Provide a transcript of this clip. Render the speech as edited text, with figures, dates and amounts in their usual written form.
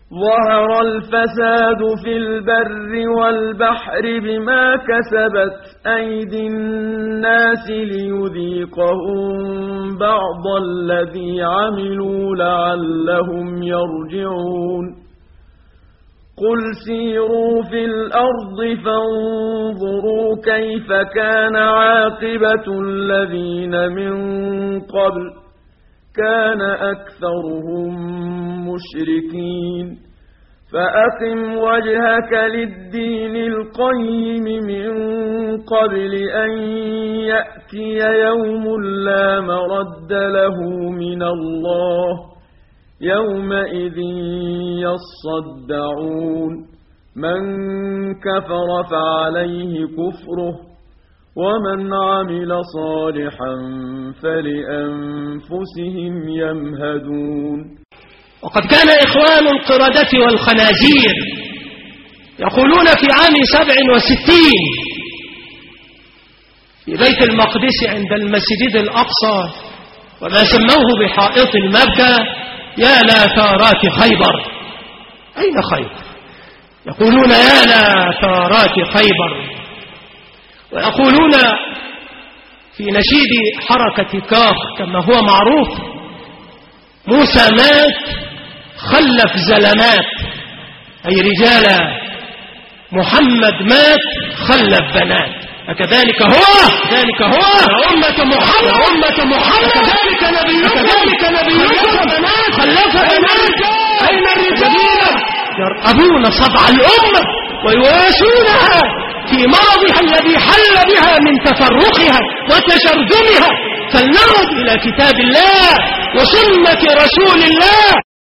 ظهر الفساد في البر والبحر بما كسبت أيدي الناس ليذيقهم بعض الذي عملوا لعلهم يرجعون قل سيروا في الأرض فانظروا كيف كان عاقبة الذين من قبل كان أكثرهم مشركين فأقم وجهك للدين القيم من قبل أن يأتي يوم لا مرد له من الله يومئذ يصدعون من كفر فعليه كفره ومن عمل صالحا فلأنفسهم يمهدون. وقد كان إخوان القردة والخنازير يقولون في عام 67 في بيت المقدس عند المسجد الأقصى وما سموه بحائط المبكى يا لا ثارات خيبر. أين خيبر؟ يقولون يا لا ثارات خيبر. ويقولون في نشيد حركة كاخ كما هو معروف موسى مات خلف زلمات أي رجالا محمد مات خلف بنات أكذلك هو ذلك هو أمة محمد كذلك نبيكم خلف بنات أين الرجال يرقبون صدع الأمة ويواسونها في مرضها الذي حل بها من تفرقها وتشرذمها. فلنعد إلى كتاب الله وسنة رسول الله.